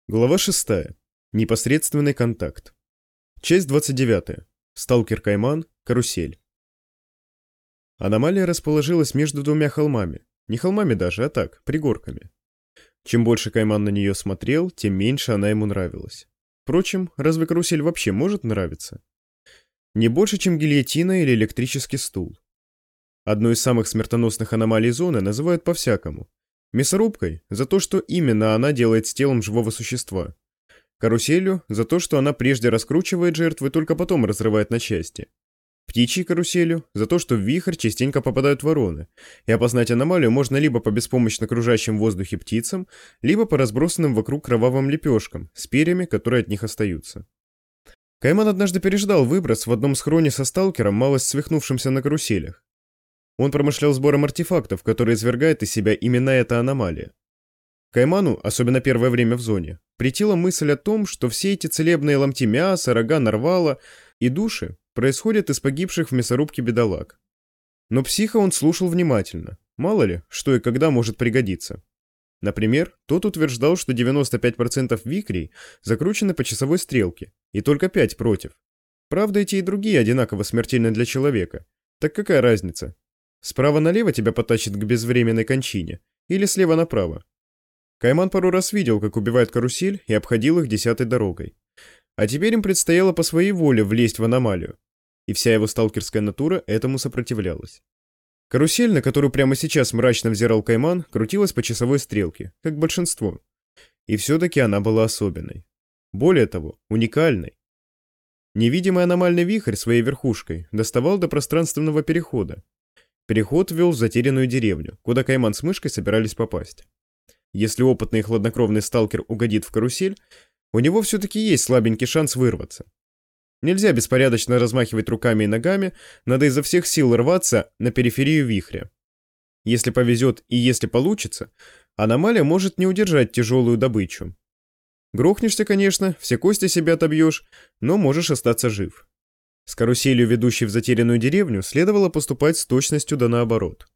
Глава 6. Непосредственный контакт. Часть 29. Сталкер Кайман. Карусель. Аномалия расположилась между двумя холмами. Не холмами даже, а так, пригорками. Чем больше Кайман на нее смотрел, тем меньше она ему нравилась. Впрочем, разве карусель вообще может нравиться? Не больше, чем гильотина или электрический стул. Одну из самых смертоносных аномалий зоны называют по-всякому. Мясорубкой – за то, что именно она делает с телом живого существа. Каруселью – за то, что она прежде раскручивает жертву и только потом разрывает на части. Птичьей каруселью – за то, что в вихрь частенько попадают вороны, и опознать аномалию можно либо по беспомощно кружащим в воздухе птицам, либо по разбросанным вокруг кровавым лепешкам с перьями, которые от них остаются. Кайман однажды переждал выброс в одном схроне со сталкером, малость свихнувшимся на каруселях. Он промышлял сбором артефактов, которые извергает из себя именно эта аномалия. Кайману, особенно первое время в зоне, претила мысль о том, что все эти целебные ломти мяса, рога нарвала и души происходят из погибших в мясорубке бедолаг. Но психа он слушал внимательно, мало ли, что и когда может пригодиться. Например, тот утверждал, что 95% викрей закручены по часовой стрелке, и только 5 против. Правда, и те и другие одинаково смертельны для человека. Так какая разница? Справа налево тебя потащит к безвременной кончине, или слева направо. Кайман пару раз видел, как убивают карусель, и обходил их 10-й дорогой. А теперь им предстояло по своей воле влезть в аномалию. И вся его сталкерская натура этому сопротивлялась. Карусель, на которую прямо сейчас мрачно взирал Кайман, крутилась по часовой стрелке, как большинство. И все-таки она была особенной. Более того, уникальной. Невидимый аномальный вихрь своей верхушкой доставал до пространственного перехода. Переход вел в затерянную деревню, куда Кайман с мышкой собирались попасть. Если опытный и хладнокровный сталкер угодит в карусель, у него все-таки есть слабенький шанс вырваться. Нельзя беспорядочно размахивать руками и ногами, надо изо всех сил рваться на периферию вихря. Если повезет и если получится, аномалия может не удержать тяжелую добычу. Грохнешься, конечно, все кости себе отобьешь, но можешь остаться жив. С каруселью, ведущей в затерянную деревню, следовало поступать с точностью да наоборот.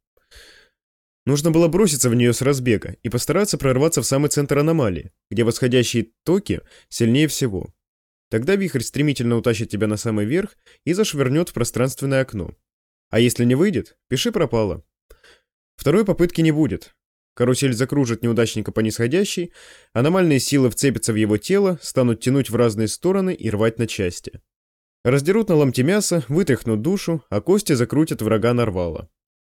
Нужно было броситься в нее с разбега и постараться прорваться в самый центр аномалии, где восходящие токи сильнее всего. Тогда вихрь стремительно утащит тебя на самый верх и зашвырнет в пространственное окно. А если не выйдет, пиши пропало. Второй попытки не будет. Карусель закружит неудачника по нисходящей, аномальные силы вцепятся в его тело, станут тянуть в разные стороны и рвать на части. Раздерут на ломти мяса, вытряхнут душу, а кости закрутят врага нарвала.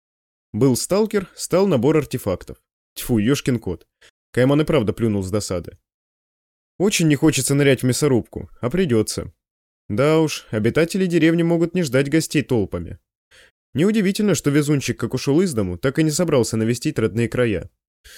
Был сталкер, стал набор артефактов. Тьфу, ёшкин кот. Кайман и правда плюнул с досады. Очень не хочется нырять в мясорубку, а придется. Да уж, обитатели деревни могут не ждать гостей толпами. Неудивительно, что везунчик как ушел из дому, так и не собрался навестить родные края.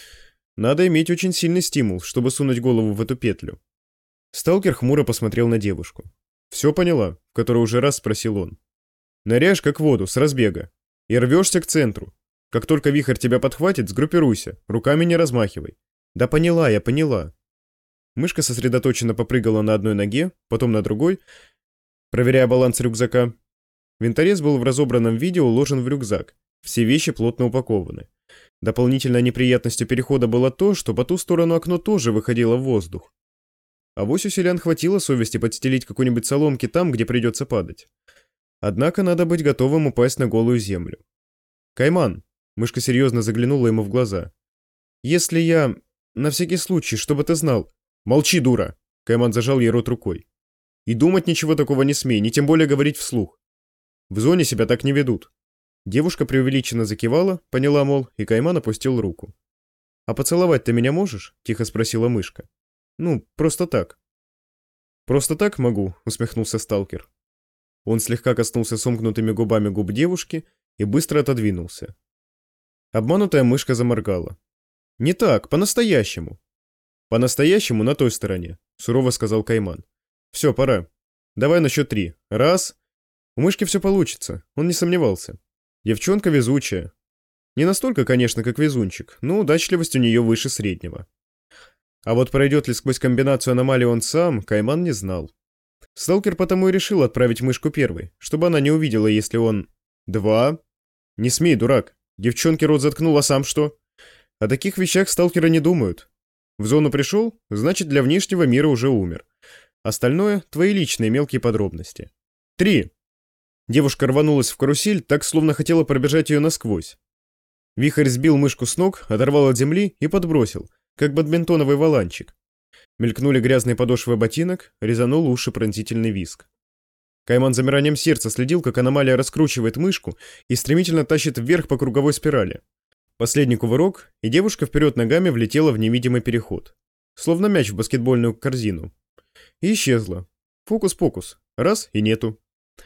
Надо иметь очень сильный стимул, чтобы сунуть голову в эту петлю. Сталкер хмуро посмотрел на девушку. «Все поняла», в который уже раз спросил он. «Ныряешь как в воду, с разбега. И рвешься к центру. Как только вихрь тебя подхватит, сгруппируйся, руками не размахивай». «Да поняла, я поняла». Мышка сосредоточенно попрыгала на одной ноге, потом на другой, проверяя баланс рюкзака. Винторез был в разобранном виде уложен в рюкзак. Все вещи плотно упакованы. Дополнительной неприятностью перехода было то, что по ту сторону окно тоже выходило в воздух. Авось у селян хватило совести подстелить какой-нибудь соломки там, где придется падать. Однако надо быть готовым упасть на голую землю. «Кайман», — мышка серьезно заглянула ему в глаза, — «если я... на всякий случай, чтобы ты знал...» «Молчи, дура!» — Кайман зажал ей рот рукой. «И думать ничего такого не смей, ни тем более говорить вслух. В зоне себя так не ведут». Девушка преувеличенно закивала, поняла, мол, и Кайман опустил руку. «А поцеловать ты меня можешь?» — тихо спросила мышка. «Ну, просто так». «Просто так могу», — усмехнулся сталкер. Он слегка коснулся сомкнутыми губами губ девушки и быстро отодвинулся. Обманутая мышка заморгала. «Не так, по-настоящему». «По-настоящему на той стороне», — сурово сказал Кайман. «Все, пора. Давай на счет 3. Раз». У мышки все получится, он не сомневался. Девчонка везучая. Не настолько, конечно, как везунчик, но удачливость у нее выше среднего. А вот пройдет ли сквозь комбинацию аномалий он сам, Кайман не знал. Сталкер потому и решил отправить мышку первой, чтобы она не увидела, если он... 2. Не смей, дурак. Девчонке рот заткнул, а сам что? О таких вещах сталкеры не думают. В зону пришел, значит, для внешнего мира уже умер. Остальное — твои личные мелкие подробности. 3. Девушка рванулась в карусель, так словно хотела пробежать ее насквозь. Вихрь сбил мышку с ног, оторвал от земли и подбросил, как бадминтоновый валанчик. Мелькнули грязные подошвы ботинок, резанул уши пронзительный визг. Кайман замиранием сердца следил, как аномалия раскручивает мышку и стремительно тащит вверх по круговой спирали. Последний кувырок, и девушка вперед ногами влетела в невидимый переход. Словно мяч в баскетбольную корзину. И исчезла. Фокус-покус. Раз — и нету.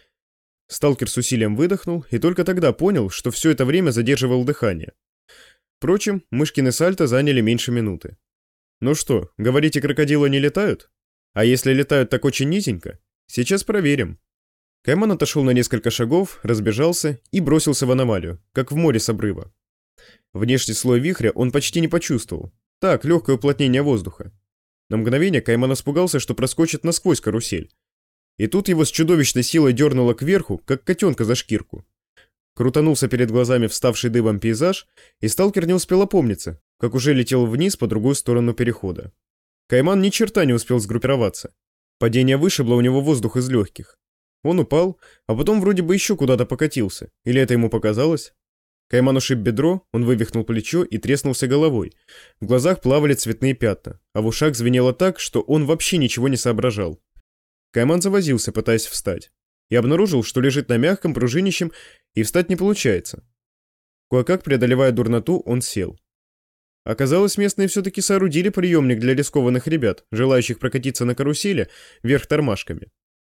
Сталкер с усилием выдохнул и только тогда понял, что все это время задерживал дыхание. Впрочем, мышкины сальто заняли меньше минуты. Ну что, говорите, крокодилы не летают? А если летают так очень низенько? Сейчас проверим. Кайман отошел на несколько шагов, разбежался и бросился в аномалию, как в море с обрыва. Внешний слой вихря он почти не почувствовал. Так, легкое уплотнение воздуха. На мгновение Кайман испугался, что проскочит насквозь карусель. И тут его с чудовищной силой дернуло кверху, как котенка за шкирку. Крутанулся перед глазами вставший дыбом пейзаж, и сталкер не успел опомниться, как уже летел вниз по другую сторону перехода. Кайман ни черта не успел сгруппироваться. Падение вышибло у него воздух из легких. Он упал, а потом вроде бы еще куда-то покатился. Или это ему показалось? Кайман ушиб бедро, он вывихнул плечо и треснулся головой. В глазах плавали цветные пятна, а в ушах звенело так, что он вообще ничего не соображал. Кайман завозился, пытаясь встать, и обнаружил, что лежит на мягком, пружинищем, и встать не получается. Кое-как, преодолевая дурноту, он сел. Оказалось, местные все-таки соорудили приемник для рискованных ребят, желающих прокатиться на карусели вверх тормашками.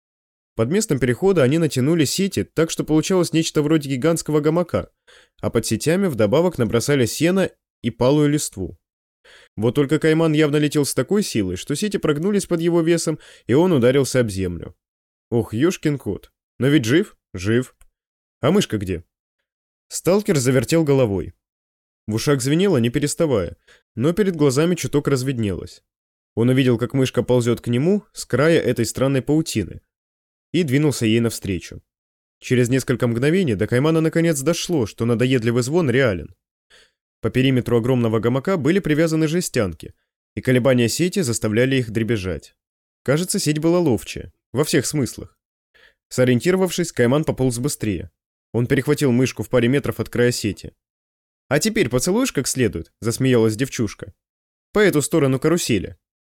Под местом перехода они натянули сети, так что получалось нечто вроде гигантского гамака, а под сетями вдобавок набросали сено и палую листву. Вот только Кайман явно летел с такой силой, что сети прогнулись под его весом, и он ударился об землю. Ох, ёшкин кот. Но ведь жив? Жив. А мышка где? Сталкер завертел головой. В ушах звенело, не переставая, но перед глазами чуток разведнелось. Он увидел, как мышка ползет к нему с края этой странной паутины, и двинулся ей навстречу. Через несколько мгновений до Каймана наконец дошло, что надоедливый звон реален. По периметру огромного гамака были привязаны жестянки, и колебания сети заставляли их дребезжать. Кажется, сеть была ловчая, во всех смыслах. Сориентировавшись, Кайман пополз быстрее. Он перехватил мышку в паре метров от края сети. «А теперь поцелуешь как следует?» — засмеялась девчушка. «По эту сторону карусели».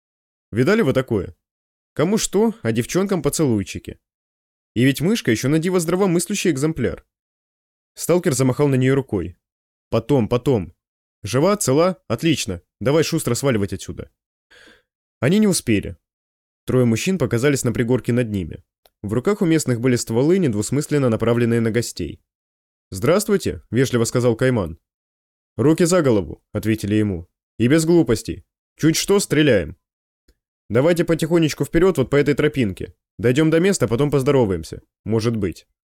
Видали вы такое? Кому что, а девчонкам поцелуйчики. И ведь мышка еще на диво здравомыслящий экземпляр. Сталкер замахал на нее рукой. Потом. Жива, цела? Отлично. Давай шустро сваливать отсюда. Они не успели. Трое мужчин показались на пригорке над ними. В руках у местных были стволы, недвусмысленно направленные на гостей. «Здравствуйте», — вежливо сказал Кайман. «Руки за голову», — ответили ему. «И без глупостей. Чуть что, стреляем. Давайте потихонечку вперед вот по этой тропинке. Дойдем до места, потом поздороваемся. Может быть».